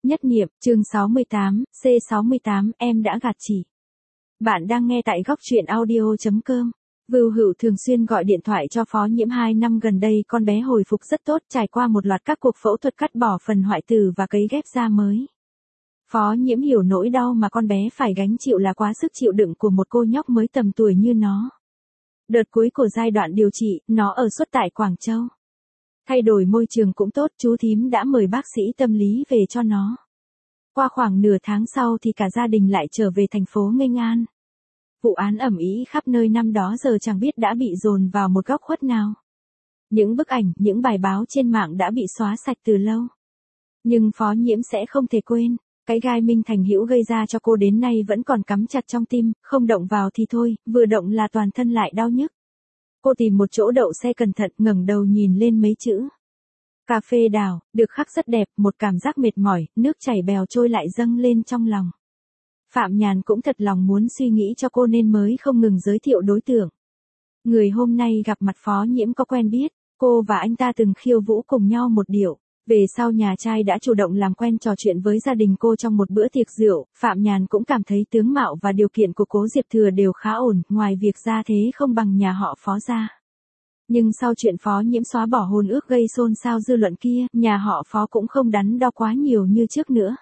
Nhất niệm, chương 68, C68, em đã gạt chị. Bạn đang nghe tại góc truyện audio.com. Vưu Hữu thường xuyên gọi điện thoại cho Phó Nhiễm 2 năm gần đây, con bé hồi phục rất tốt, trải qua một loạt các cuộc phẫu thuật cắt bỏ phần hoại tử và cấy ghép da mới. Phó Nhiễm hiểu nỗi đau mà con bé phải gánh chịu là quá sức chịu đựng của một cô nhóc mới tầm tuổi như nó. Đợt cuối của giai đoạn điều trị, nó ở suốt tại Quảng Châu. Thay đổi môi trường cũng tốt, chú thím đã mời bác sĩ tâm lý về cho nó. Qua khoảng nửa tháng sau thì cả gia đình lại trở về thành phố Nghênh An. Vụ án ầm ĩ khắp nơi năm đó giờ chẳng biết đã bị dồn vào một góc khuất nào. Những bức ảnh, những bài báo trên mạng đã bị xóa sạch từ lâu. Nhưng Phó Nhiễm sẽ không thể quên, cái gai Minh Thành Hữu gây ra cho cô đến nay vẫn còn cắm chặt trong tim, không động vào thì thôi, vừa động là toàn thân lại đau nhức. Cô tìm một chỗ đậu xe cẩn thận, ngẩng đầu nhìn lên mấy chữ. Cà phê đào, được khắc rất đẹp, một cảm giác mệt mỏi, nước chảy bèo trôi lại dâng lên trong lòng. Phạm Nhàn cũng thật lòng muốn suy nghĩ cho cô nên mới không ngừng giới thiệu đối tượng. Người hôm nay gặp mặt Phó Nhiễm có quen biết, cô và anh ta từng khiêu vũ cùng nhau một điệu. Về sau nhà trai đã chủ động làm quen trò chuyện với gia đình cô trong một bữa tiệc rượu, Phạm Nhàn cũng cảm thấy tướng mạo và điều kiện của Cố Diệp Thừa đều khá ổn, ngoài việc gia thế không bằng nhà họ Phó gia. Nhưng sau chuyện Phó Nhiễm xóa bỏ hôn ước gây xôn xao dư luận kia, nhà họ Phó cũng không đắn đo quá nhiều như trước nữa.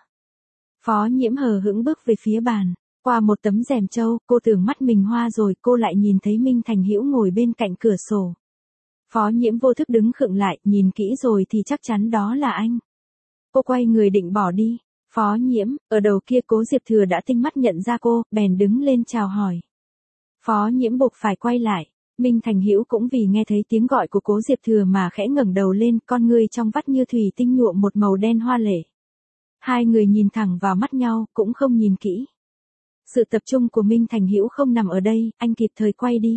Phó Nhiễm hờ hững bước về phía bàn, qua một tấm rèm trâu, cô tưởng mắt mình hoa rồi, cô lại nhìn thấy Minh Thành Hữu ngồi bên cạnh cửa sổ. Phó Nhiễm vô thức đứng khựng lại, nhìn kỹ rồi thì chắc chắn đó là anh. Cô quay người định bỏ đi. Phó Nhiễm, ở đầu kia Cố Diệp Thừa đã tinh mắt nhận ra cô, bèn đứng lên chào hỏi. Phó Nhiễm buộc phải quay lại. Minh Thành Hữu cũng vì nghe thấy tiếng gọi của Cố Diệp Thừa mà khẽ ngẩng đầu lên, con người trong vắt như thủy tinh nhuộm một màu đen hoa lệ. Hai người nhìn thẳng vào mắt nhau, cũng không nhìn kỹ. Sự tập trung của Minh Thành Hữu không nằm ở đây, anh kịp thời quay đi.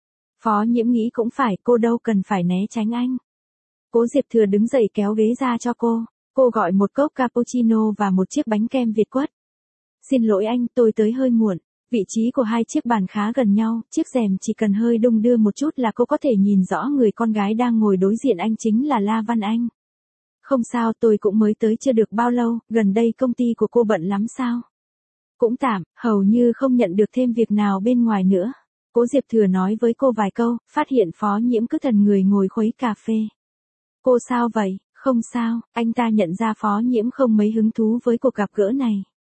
Phó Nhiễm nghĩ cũng phải, cô đâu cần phải né tránh anh. Cố Diệp Thừa đứng dậy kéo ghế ra cho cô gọi một cốc cappuccino và một chiếc bánh kem Việt quất. Xin lỗi anh, tôi tới hơi muộn. Vị trí của hai chiếc bàn khá gần nhau, chiếc rèm chỉ cần hơi đung đưa một chút là cô có thể nhìn rõ người con gái đang ngồi đối diện anh chính là La Văn Anh. Không sao, tôi cũng mới tới chưa được bao lâu, gần đây công ty của cô bận lắm sao? Cũng tạm, hầu như không nhận được thêm việc nào bên ngoài nữa. Cố Diệp Thừa nói với cô vài câu, phát hiện Phó Nhiễm cứ thần người ngồi khuấy cà phê. Cô sao vậy? Không sao, anh ta nhận ra Phó Nhiễm không mấy hứng thú với cuộc gặp gỡ này.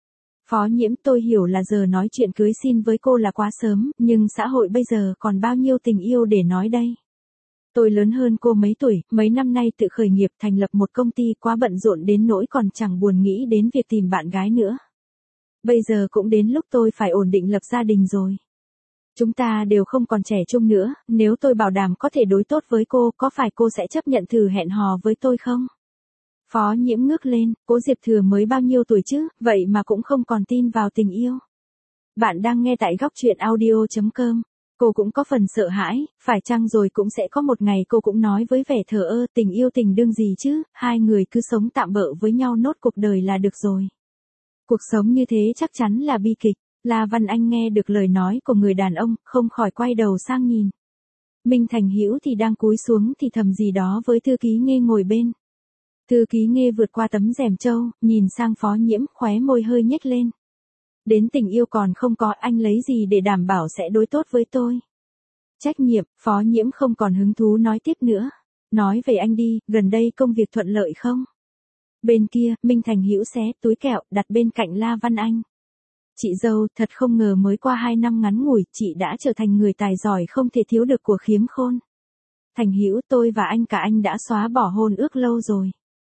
Phó Nhiễm, tôi hiểu là giờ nói chuyện cưới xin với cô là quá sớm, nhưng xã hội bây giờ còn bao nhiêu tình yêu để nói đây. Tôi lớn hơn cô mấy tuổi, mấy năm nay tự khởi nghiệp thành lập một công ty, quá bận rộn đến nỗi còn chẳng buồn nghĩ đến việc tìm bạn gái nữa. Bây giờ cũng đến lúc tôi phải ổn định lập gia đình rồi. Chúng ta đều không còn trẻ trung nữa, nếu tôi bảo đảm có thể đối tốt với cô, có phải cô sẽ chấp nhận thử hẹn hò với tôi không? Phó Nhiễm ngước lên, Cố Diệp Thừa mới bao nhiêu tuổi chứ, vậy mà cũng không còn tin vào tình yêu. Bạn đang nghe tại góc truyện audio.com. Cô cũng có phần sợ hãi, phải chăng rồi cũng sẽ có một ngày cô cũng nói với vẻ thờ ơ, tình yêu tình đương gì chứ, hai người cứ sống tạm bợ với nhau nốt cuộc đời là được rồi. Cuộc sống như thế chắc chắn là bi kịch. La Văn Anh nghe được lời nói của người đàn ông, không khỏi quay đầu sang nhìn. Minh Thành Hữu thì đang cúi xuống thì thầm gì đó với thư ký Nghê ngồi bên. Thư ký Nghê vượt qua tấm rèm trâu, nhìn sang Phó Nhiễm, khóe môi hơi nhếch lên. Đến tình yêu còn không có, anh lấy gì để đảm bảo sẽ đối tốt với tôi? Trách nhiệm, Phó Nhiễm không còn hứng thú nói tiếp nữa. Nói về anh đi, gần đây công việc thuận lợi không? Bên kia, Minh Thành Hữu xé túi kẹo, đặt bên cạnh La Văn Anh. Chị dâu, thật không ngờ mới qua 2 năm ngắn ngủi, chị đã trở thành người tài giỏi không thể thiếu được của Khiếm Khôn. Thành Hữu, tôi và anh cả anh đã xóa bỏ hôn ước lâu rồi.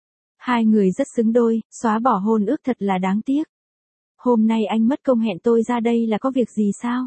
Hai người rất xứng đôi, xóa bỏ hôn ước thật là đáng tiếc. Hôm nay anh mất công hẹn tôi ra đây là có việc gì sao?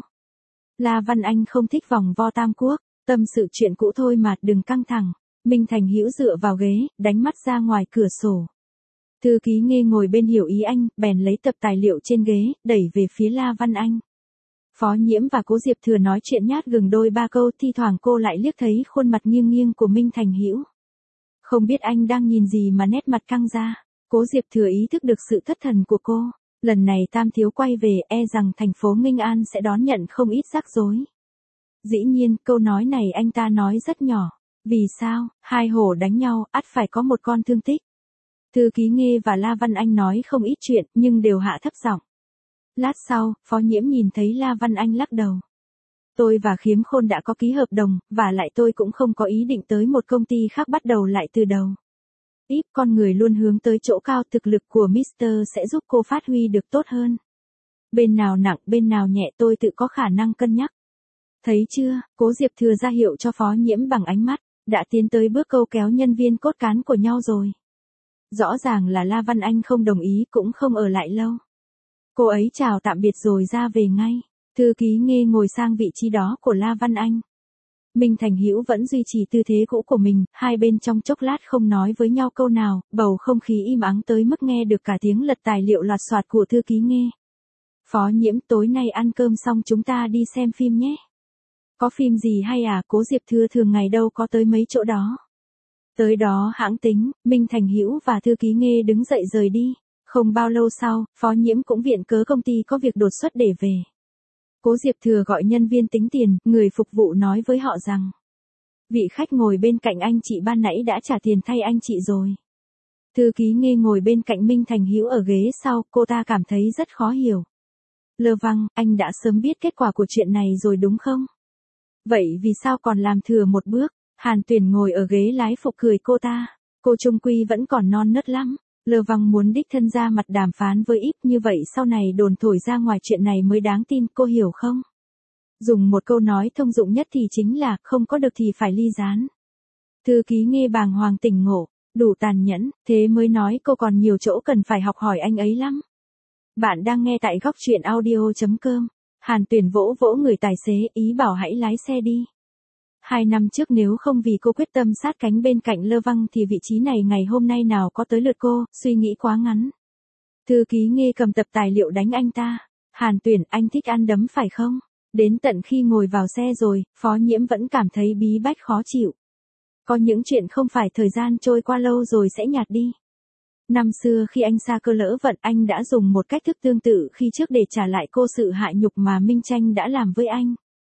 La Văn Anh không thích vòng vo tam quốc, tâm sự chuyện cũ thôi mà, đừng căng thẳng. Minh Thành Hữu dựa vào ghế, đánh mắt ra ngoài cửa sổ. Thư ký Nghê ngồi bên hiểu ý anh, bèn lấy tập tài liệu trên ghế, đẩy về phía La Văn Anh. Phó Nhiễm và Cố Diệp Thừa nói chuyện nhát gừng đôi ba câu, thi thoảng cô lại liếc thấy khuôn mặt nghiêng nghiêng của Minh Thành Hữu. Không biết anh đang nhìn gì mà nét mặt căng ra. Cố Diệp Thừa ý thức được sự thất thần của cô. Lần này Tam Thiếu quay về, e rằng thành phố Nghênh An sẽ đón nhận không ít rắc rối. Dĩ nhiên, câu nói này anh ta nói rất nhỏ. Vì sao? Hai hổ đánh nhau, ắt phải có một con thương tích. Thư ký Nghê và La Văn Anh nói không ít chuyện, nhưng đều hạ thấp giọng. Lát sau, Phó Nhiễm nhìn thấy La Văn Anh lắc đầu. Tôi và Khiếm Khôn đã có ký hợp đồng, và lại tôi cũng không có ý định tới một công ty khác bắt đầu lại từ đầu. Ít con người luôn hướng tới chỗ cao, thực lực của Mr. sẽ giúp cô phát huy được tốt hơn. Bên nào nặng, bên nào nhẹ tôi tự có khả năng cân nhắc. Thấy chưa, Cố Diệp Thừa ra hiệu cho Phó Nhiễm bằng ánh mắt, đã tiến tới bước câu kéo nhân viên cốt cán của nhau rồi. Rõ ràng là La Văn Anh không đồng ý cũng không ở lại lâu. Cô ấy chào tạm biệt rồi ra về ngay. Thư ký Nghê ngồi sang vị trí đó của La Văn Anh. Minh Thành Hữu vẫn duy trì tư thế cũ của mình, hai bên trong chốc lát không nói với nhau câu nào, bầu không khí im ắng tới mức nghe được cả tiếng lật tài liệu loạt soạt của thư ký Nghê. Phó Nhiễm, tối nay ăn cơm xong chúng ta đi xem phim nhé. Có phim gì hay à? Cố Diệp Thừa thường ngày đâu có tới mấy chỗ đó. Tới đó hãng tính, Minh Thành Hữu và thư ký Nghê đứng dậy rời đi. Không bao lâu sau, Phó Nhiễm cũng viện cớ công ty có việc đột xuất để về. Cố Diệp Thừa gọi nhân viên tính tiền, người phục vụ nói với họ rằng vị khách ngồi bên cạnh anh chị ban nãy đã trả tiền thay anh chị rồi. Thư ký Nghê ngồi bên cạnh Minh Thành Hữu ở ghế sau, cô ta cảm thấy rất khó hiểu. Lơ Văng, anh đã sớm biết kết quả của chuyện này rồi đúng không? Vậy vì sao còn làm thừa một bước? Hàn Tuyển ngồi ở ghế lái phụ cười cô ta. Cô trung quy vẫn còn non nớt lắm. Lơ Văng muốn đích thân ra mặt đàm phán với Íp, như vậy sau này đồn thổi ra ngoài chuyện này mới đáng tin, cô hiểu không? Dùng một câu nói thông dụng nhất thì chính là không có được thì phải ly gián. Thư ký Nghê bàng hoàng tỉnh ngộ, đủ tàn nhẫn, thế mới nói cô còn nhiều chỗ cần phải học hỏi anh ấy lắm. Bạn đang nghe tại góc truyện audio.com. Hàn Tuyển vỗ vỗ người tài xế, ý bảo hãy lái xe đi. 2 năm trước nếu không vì cô quyết tâm sát cánh bên cạnh Lơ Văng thì vị trí này ngày hôm nay nào có tới lượt cô, suy nghĩ quá ngắn. Thư ký Nghê cầm tập tài liệu đánh anh ta. Hàn Tuyển, anh thích ăn đấm phải không? Đến tận khi ngồi vào xe rồi, Phó Nhiễm vẫn cảm thấy bí bách khó chịu. Có những chuyện không phải thời gian trôi qua lâu rồi sẽ nhạt đi. Năm xưa khi anh sa cơ lỡ vận, anh đã dùng một cách thức tương tự khi trước để trả lại cô sự hại nhục mà Minh Tranh đã làm với anh.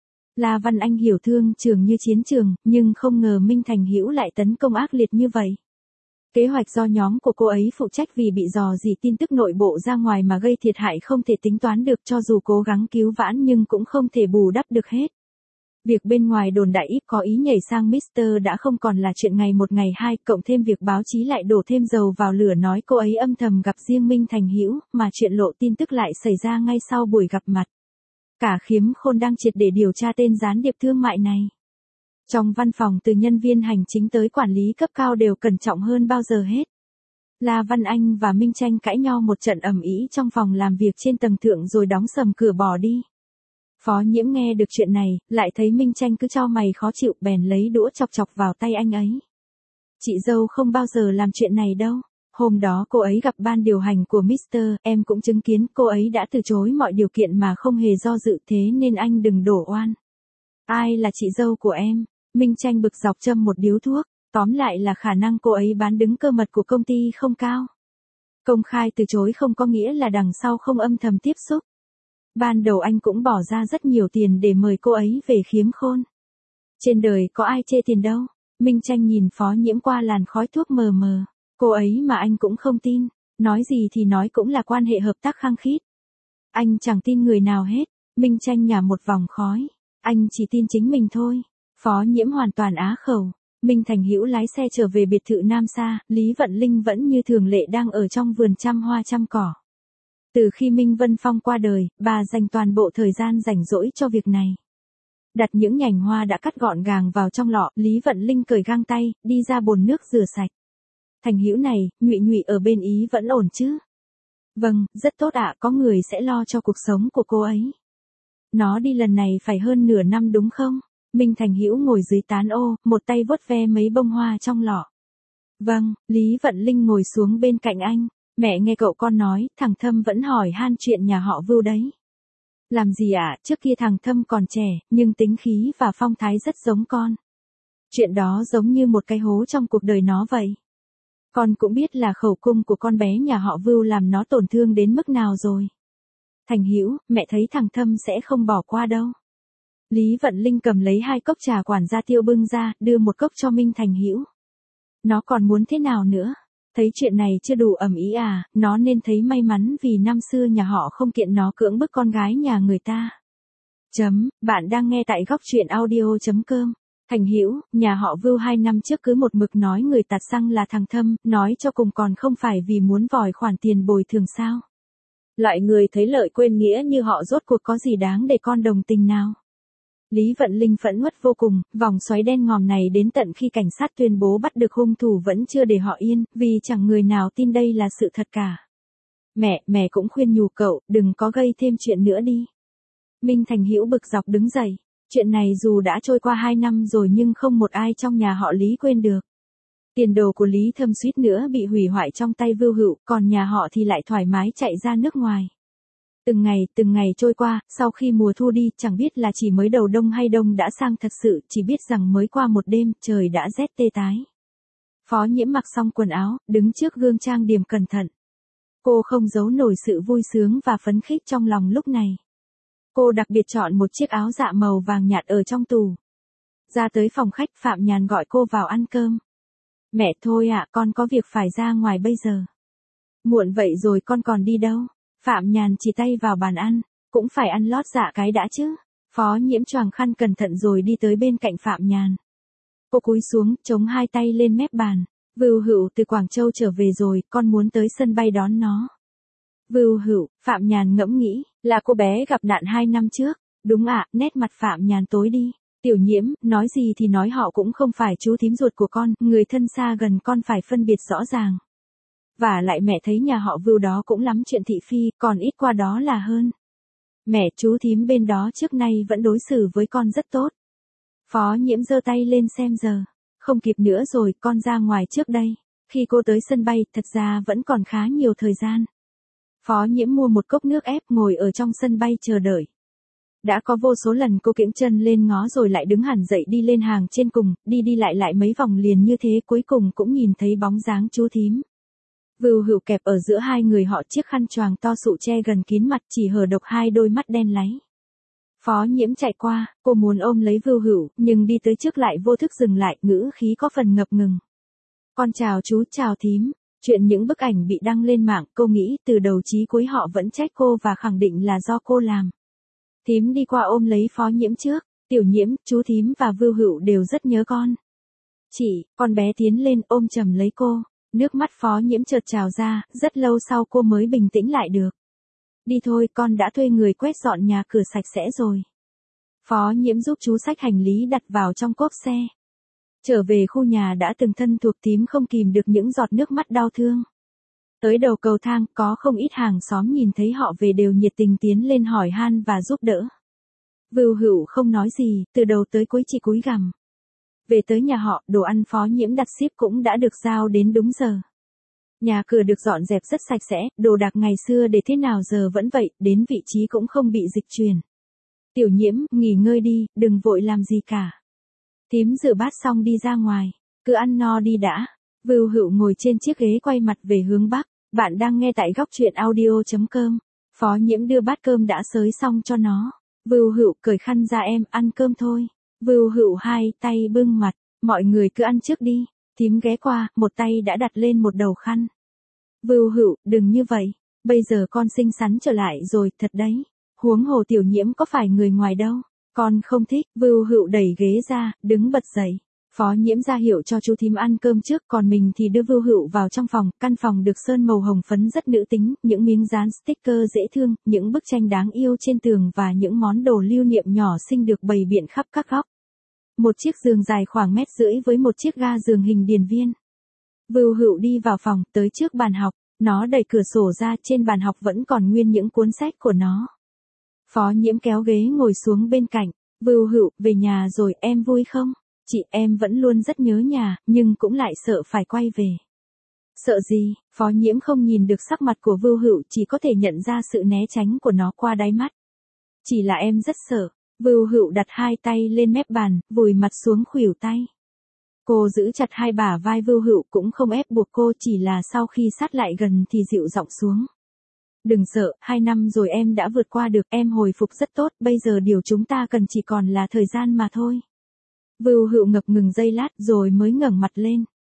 La Văn Anh hiểu thương trường như chiến trường, nhưng không ngờ Minh Thành Hữu lại tấn công ác liệt như vậy. Kế hoạch do nhóm của cô ấy phụ trách vì bị dò dỉ tin tức nội bộ ra ngoài mà gây thiệt hại không thể tính toán được, cho dù cố gắng cứu vãn nhưng cũng không thể bù đắp được hết. Việc bên ngoài đồn đại Íp có ý nhảy sang Mr. đã không còn là chuyện ngày một ngày hai, cộng thêm việc báo chí lại đổ thêm dầu vào lửa nói cô ấy âm thầm gặp riêng Minh Thành Hữu, mà chuyện lộ tin tức lại xảy ra ngay sau buổi gặp mặt. Cả Khiếm Khôn đang triệt để điều tra tên gián điệp thương mại này. Trong văn phòng từ nhân viên hành chính tới quản lý cấp cao đều cẩn trọng hơn bao giờ hết. La Văn Anh và Minh Tranh cãi nhau một trận ầm ĩ trong phòng làm việc trên tầng thượng rồi đóng sầm cửa bỏ đi. Phó Nhiễm nghe được chuyện này, lại thấy Minh Tranh cứ chau mày khó chịu, bèn lấy đũa chọc chọc vào tay anh ấy. Chị dâu không bao giờ làm chuyện này đâu. Hôm đó cô ấy gặp ban điều hành của Mr. Em cũng chứng kiến, cô ấy đã từ chối mọi điều kiện mà không hề do dự, thế nên anh đừng đổ oan. Ai là chị dâu của em? Minh Tranh bực dọc châm một điếu thuốc. Tóm lại là khả năng cô ấy bán đứng cơ mật của công ty không cao. Công khai từ chối không có nghĩa là đằng sau không âm thầm tiếp xúc. Ban đầu anh cũng bỏ ra rất nhiều tiền để mời cô ấy về Khiếm Khôn. Trên đời có ai chê tiền đâu. Minh Tranh nhìn Phó Nhiễm qua làn khói thuốc mờ mờ. Cô ấy mà anh cũng không tin. Nói gì thì nói cũng là quan hệ hợp tác khăng khít. Anh chẳng tin người nào hết. Minh Tranh nhả một vòng khói. Anh chỉ tin chính mình thôi. Phó Nhiễm hoàn toàn á khẩu. Minh Thành Hữu lái xe trở về biệt thự Nam Sa, Lý Vận Linh vẫn như thường lệ đang ở trong vườn trăm hoa trăm cỏ. Từ khi Minh Vân Phong qua đời, bà dành toàn bộ thời gian rảnh rỗi cho việc này. Đặt những nhành hoa đã cắt gọn gàng vào trong lọ, Lý Vận Linh cởi găng tay, đi ra bồn nước rửa sạch. Thành Hữu này, Nhụy Nhụy ở bên Ý vẫn ổn chứ? Vâng, rất tốt ạ, có người sẽ lo cho cuộc sống của cô ấy. Nó đi lần này phải hơn nửa năm đúng không? Minh Thành Hữu ngồi dưới tán ô, một tay vuốt ve mấy bông hoa trong lọ. Vâng, Lý Vận Linh ngồi xuống bên cạnh anh. Mẹ nghe cậu con nói, thằng Thâm vẫn hỏi han chuyện nhà họ Vưu đấy. Làm gì ạ, trước kia thằng Thâm còn trẻ, nhưng tính khí và phong thái rất giống con. Chuyện đó giống như một cái hố trong cuộc đời nó vậy. Con cũng biết là khẩu cung của con bé nhà họ Vưu làm nó tổn thương đến mức nào rồi. Thành Hữu, mẹ thấy thằng Thâm sẽ không bỏ qua đâu. Lý Vận Linh cầm lấy 2 cốc trà quản gia Tiêu bưng ra, đưa một cốc cho Minh Thành Hữu. Nó còn muốn thế nào nữa? Thấy chuyện này chưa đủ ầm ĩ à, nó nên thấy may mắn vì năm xưa nhà họ không kiện nó cưỡng bức con gái nhà người ta. Bạn đang nghe tại góc truyện audio.com. Thành Hữu, nhà họ Vưu 2 năm trước cứ một mực nói người tạt xăng là thằng Thâm, nói cho cùng còn không phải vì muốn vòi khoản tiền bồi thường sao. Loại người thấy lợi quên nghĩa như họ rốt cuộc có gì đáng để con đồng tình nào. Lý Vận Linh phẫn uất vô cùng, vòng xoáy đen ngòm này đến tận khi cảnh sát tuyên bố bắt được hung thủ vẫn chưa để họ yên, vì chẳng người nào tin đây là sự thật cả. Mẹ cũng khuyên nhủ cậu, đừng có gây thêm chuyện nữa đi. Minh Thành Hữu bực dọc đứng dậy, chuyện này dù đã trôi qua 2 năm rồi nhưng không một ai trong nhà họ Lý quên được. Tiền đồ của Lý Thâm suýt nữa bị hủy hoại trong tay Vưu Hữu, còn nhà họ thì lại thoải mái chạy ra nước ngoài. Từng ngày trôi qua, sau khi mùa thu đi, chẳng biết là chỉ mới đầu đông hay đông đã sang thật sự, chỉ biết rằng mới qua một đêm, trời đã rét tê tái. Phó Nhiễm mặc xong quần áo, đứng trước gương trang điểm cẩn thận. Cô không giấu nổi sự vui sướng và phấn khích trong lòng lúc này. Cô đặc biệt chọn một chiếc áo dạ màu vàng nhạt ở trong tủ. Ra tới phòng khách, Phạm Nhàn gọi cô vào ăn cơm. Mẹ thôi ạ, con có việc phải ra ngoài bây giờ. Muộn vậy rồi con còn đi đâu? Phạm Nhàn chỉ tay vào bàn ăn, cũng phải ăn lót dạ cái đã chứ. Phó Nhiễm choàng khăn cẩn thận rồi đi tới bên cạnh Phạm Nhàn. Cô cúi xuống, chống hai tay lên mép bàn. Vưu Hữu từ Quảng Châu trở về rồi, con muốn tới sân bay đón nó. Vưu Hữu, Phạm Nhàn ngẫm nghĩ, là cô bé gặp nạn 2 năm trước. Đúng ạ, nét mặt Phạm Nhàn tối đi. Tiểu Nhiễm, nói gì thì nói họ cũng không phải chú thím ruột của con, người thân xa gần con phải phân biệt rõ ràng. Và lại mẹ thấy nhà họ Vưu đó cũng lắm chuyện thị phi, còn ít qua đó là hơn. Mẹ, chú thím bên đó trước nay vẫn đối xử với con rất tốt. Phó Nhiễm giơ tay lên xem giờ. Không kịp nữa rồi, con ra ngoài trước đây. Khi cô tới sân bay, thật ra vẫn còn khá nhiều thời gian. Phó Nhiễm mua một cốc nước ép ngồi ở trong sân bay chờ đợi. Đã có vô số lần cô kiễng chân lên ngó rồi lại đứng hẳn dậy đi lên hàng trên cùng, đi lại mấy vòng liền như thế cuối cùng cũng nhìn thấy bóng dáng chú thím. Vưu Hữu kẹp ở giữa hai người họ chiếc khăn choàng to sụ che gần kín mặt chỉ hở độc hai đôi mắt đen láy. Phó Nhiễm chạy qua, cô muốn ôm lấy Vưu Hữu, nhưng đi tới trước lại vô thức dừng lại, ngữ khí có phần ngập ngừng. Con chào chú, chào thím. Chuyện những bức ảnh bị đăng lên mạng, cô nghĩ từ đầu chí cuối họ vẫn trách cô và khẳng định là do cô làm. Thím đi qua ôm lấy Phó Nhiễm trước. Tiểu Nhiễm, chú thím và Vưu Hữu đều rất nhớ con. Chị, con bé tiến lên ôm chầm lấy cô. Nước mắt Phó Nhiễm chợt trào ra, rất lâu sau cô mới bình tĩnh lại được. Đi thôi, con đã thuê người quét dọn nhà cửa sạch sẽ rồi. Phó Nhiễm giúp chú xách hành lý đặt vào trong cốp xe. Trở về khu nhà đã từng thân thuộc, thím không kìm được những giọt nước mắt đau thương. Tới đầu cầu thang, có không ít hàng xóm nhìn thấy họ về đều nhiệt tình tiến lên hỏi han và giúp đỡ. Vưu Hữu không nói gì, từ đầu tới cuối chỉ cúi gằm. Về tới nhà họ, đồ ăn Phó Nhiễm đặt ship cũng đã được giao đến đúng giờ. Nhà cửa được dọn dẹp rất sạch sẽ, đồ đạc ngày xưa để thế nào giờ vẫn vậy, đến vị trí cũng không bị dịch chuyển. Tiểu Nhiễm, nghỉ ngơi đi, đừng vội làm gì cả. Thím rửa bát xong đi ra ngoài, cứ ăn no đi đã. Vưu Hữu ngồi trên chiếc ghế quay mặt về hướng bắc. Bạn đang nghe tại góc truyện audio.com. Phó Nhiễm đưa bát cơm đã xới xong cho nó. Vưu Hữu cởi khăn ra, em ăn cơm thôi. Vưu Hữu hai tay bưng mặt, mọi người cứ ăn trước đi. Thím ghé qua, một tay đã đặt lên một đầu khăn. Vưu Hữu, đừng như vậy, bây giờ con xinh xắn trở lại rồi, thật đấy. Huống hồ Tiểu Nhiễm có phải người ngoài đâu, con không thích. Vưu Hữu đẩy ghế ra, đứng bật dậy. Phó Nhiễm ra hiệu cho chú thím ăn cơm trước, còn mình thì đưa Vưu Hữu vào trong phòng. Căn phòng được sơn màu hồng phấn rất nữ tính, những miếng dán sticker dễ thương, những bức tranh đáng yêu trên tường và những món đồ lưu niệm nhỏ xinh được bày biện khắp các góc. Một chiếc giường dài khoảng 1,5 mét với một chiếc ga giường hình điền viên. Vưu Hữu đi vào phòng, tới trước bàn học, nó đẩy cửa sổ ra, trên bàn học vẫn còn nguyên những cuốn sách của nó. Phó Nhiễm kéo ghế ngồi xuống bên cạnh. Vưu Hữu, về nhà rồi, em vui không? Chị, em vẫn luôn rất nhớ nhà, nhưng cũng lại sợ phải quay về. Sợ gì? Phó Nhiễm không nhìn được sắc mặt của Vưu Hữu, chỉ có thể nhận ra sự né tránh của nó qua đáy mắt. Chỉ là em rất sợ. Vưu Hữu đặt hai tay lên mép bàn, vùi mặt xuống khuỷu tay. Cô giữ chặt hai bả vai Vưu Hữu, cũng không ép buộc cô, chỉ là sau khi sát lại gần thì dịu giọng xuống. Đừng sợ, 2 năm rồi em đã vượt qua được, em hồi phục rất tốt, bây giờ điều chúng ta cần chỉ còn là thời gian mà thôi. Vưu Hữu ngập ngừng giây lát rồi mới ngẩng mặt lên.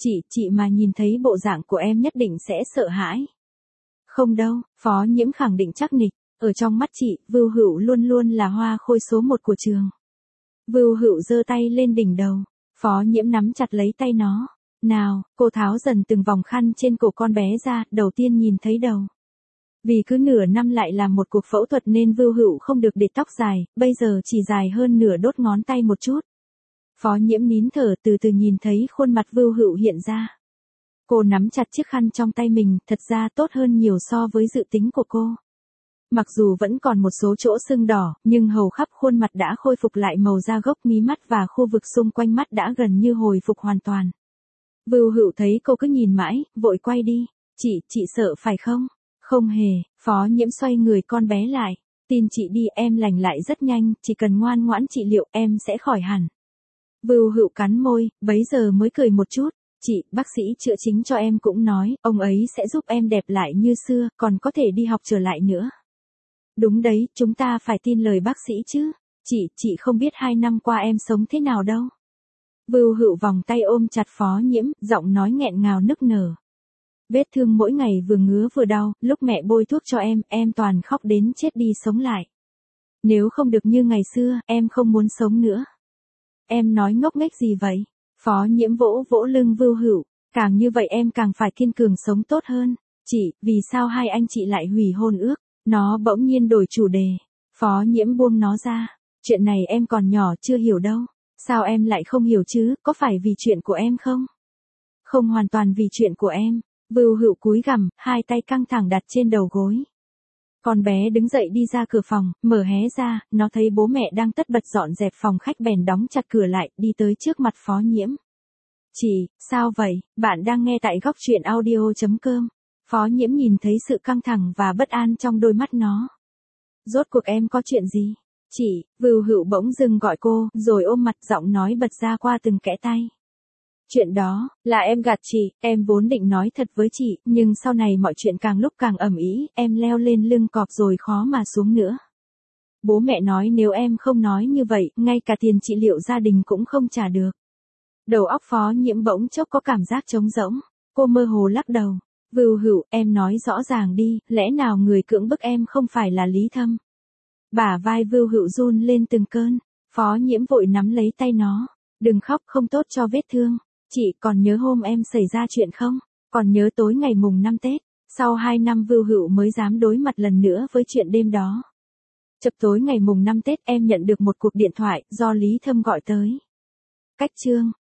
Chị mà nhìn thấy bộ dạng của em nhất định sẽ sợ hãi. Không đâu, Phó Nhiễm khẳng định chắc nịch, ở trong mắt chị, Vưu Hựu luôn luôn là hoa khôi số 1 của trường. Vưu Hựu giơ tay lên đỉnh đầu, Phó Nhiễm nắm chặt lấy tay nó. Nào, cô tháo dần từng vòng khăn trên cổ con bé ra, đầu tiên nhìn thấy đầu. Vì cứ nửa năm lại làm một cuộc phẫu thuật nên Vưu Hựu không được để tóc dài, bây giờ chỉ dài hơn nửa đốt ngón tay một chút. Phó Nhiễm nín thở từ từ nhìn thấy khuôn mặt Vưu Hựu hiện ra. Cô nắm chặt chiếc khăn trong tay mình, thật ra tốt hơn nhiều so với dự tính của cô. Mặc dù vẫn còn một số chỗ sưng đỏ, nhưng hầu khắp khuôn mặt đã khôi phục lại màu da gốc mí mắt và khu vực xung quanh mắt đã gần như hồi phục hoàn toàn. Vưu Hựu thấy cô cứ nhìn mãi, vội quay đi. Chị sợ phải không? Không hề, Phó Nhiễm xoay người con bé lại. Tin chị đi, em lành lại rất nhanh, chỉ cần ngoan ngoãn trị liệu em sẽ khỏi hẳn. Vưu Hựu cắn môi, bấy giờ mới cười một chút. Bác sĩ chữa chính cho em cũng nói, ông ấy sẽ giúp em đẹp lại như xưa, còn có thể đi học trở lại nữa. Đúng đấy, chúng ta phải tin lời bác sĩ chứ. Chị không biết 2 năm qua em sống thế nào đâu. Vưu Hựu vòng tay ôm chặt Phó Nhiễm, giọng nói nghẹn ngào nức nở. Vết thương mỗi ngày vừa ngứa vừa đau, lúc mẹ bôi thuốc cho em toàn khóc đến chết đi sống lại. Nếu không được như ngày xưa, em không muốn sống nữa. Em nói ngốc nghếch gì vậy? Phó Nhiễm vỗ vỗ lưng Vưu Hựu, càng như vậy em càng phải kiên cường sống tốt hơn. Vì sao hai anh chị lại hủy hôn ước? Nó bỗng nhiên đổi chủ đề. Phó Nhiễm buông nó ra. Chuyện này em còn nhỏ chưa hiểu đâu. Sao em lại không hiểu chứ, có phải vì chuyện của em không? Không hoàn toàn vì chuyện của em. Vưu Hựu cúi gằm, hai tay căng thẳng đặt trên đầu gối. Con bé đứng dậy đi ra cửa phòng, mở hé ra, nó thấy bố mẹ đang tất bật dọn dẹp phòng khách bèn đóng chặt cửa lại, đi tới trước mặt Phó Nhiễm. Sao vậy, bạn đang nghe tại góc truyện audio.com. Phó Nhiễm nhìn thấy sự căng thẳng và bất an trong đôi mắt nó. Rốt cuộc em có chuyện gì? Vưu Hựu bỗng dưng gọi cô, rồi ôm mặt giọng nói bật ra qua từng kẽ tay. Chuyện đó, là em gạt em vốn định nói thật với nhưng sau này mọi chuyện càng lúc càng ầm ĩ, em leo lên lưng cọp rồi khó mà xuống nữa. Bố mẹ nói nếu em không nói như vậy, ngay cả tiền trị liệu gia đình cũng không trả được. Đầu óc Phó Nhiễm bỗng chốc có cảm giác trống rỗng, cô mơ hồ lắc đầu. Vưu Hựu, em nói rõ ràng đi, lẽ nào người cưỡng bức em không phải là Lý Thâm? Bả vai Vưu Hựu run lên từng cơn, Phó Nhiễm vội nắm lấy tay nó. Đừng khóc, không tốt cho vết thương. Còn nhớ hôm em xảy ra chuyện không? Còn nhớ tối ngày mùng 5 Tết, sau 2 năm Vưu Hựu mới dám đối mặt lần nữa với chuyện đêm đó. Chập tối ngày mùng 5 Tết em nhận được một cuộc điện thoại do Lý Thâm gọi tới. Cách chương